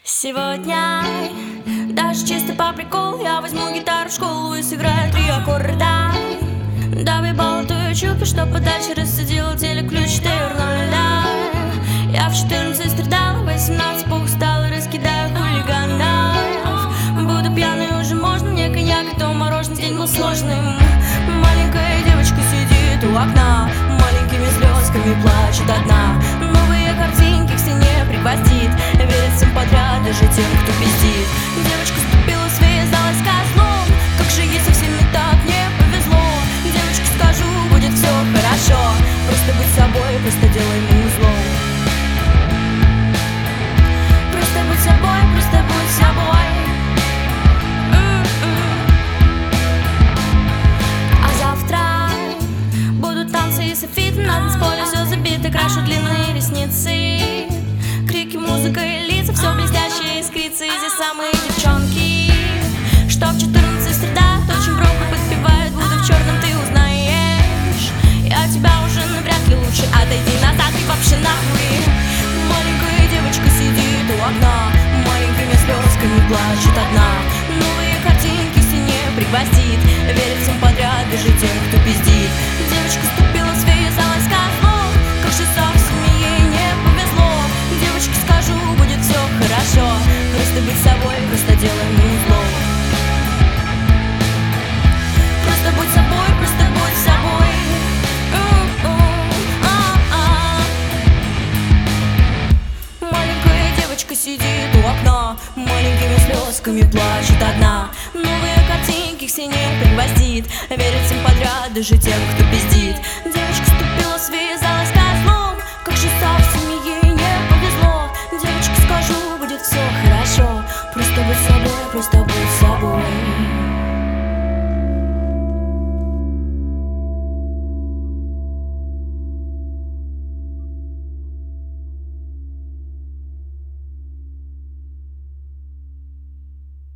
Сегодня даже чисто по приколу я возьму гитару в школу и сыграю 3 аккорда. Давай болтаю чупи, чтоб подальше рассадила телекключ ТР-0. Я в 14 страдала, 18 пух стала, раскидаю хулиганов. Буду пьяной, уже можно мне коньяк, а то мороженое, день был сложным. Маленькая девочка сидит у окна, маленькими слезками плачет одна. Новые картинки к стене пригвоздит, верит всем подряд, даже тем, кто пиздит. Девочка ступила, связалась козлом, как же ей со всеми так не повезло. Девочке скажу, будет все хорошо, просто будь собой, просто делай музло. Просто будь собой, просто будь собой. А завтра будут танцы и софиты, на танцполе все забито, крашу длинные ресницы. Крики, музыка и лица, все блестящее искрится. И здесь самые девчонки, что в 14 среда, очень громко подпевают, буду в черном, ты узнаешь. Я тебя уже навряд ли лучше, отойди назад и вообще нахуй. Маленькая девочка сидит у окна, маленькими слезками плачет одна. Новые картинки в стене пригвоздит, верит всем подряд, даже тем, кто пиздит. Девочка ступила, связалась козлом, как же совсем ей не повезло. Девочке скажу, будет все хорошо, просто быть собой, просто делай музло. Просто будь собой, просто будь собой. Маленькая девочка сидит у окна, маленькими слезками плачет одна. Новые картинки к стене пригвоздит, верит всем подряд, даже тем, кто пиздит. Девочка ступила, связалась козлом, как же совсем ей не повезло. Девочке скажу, будет все хорошо, просто будь собой, просто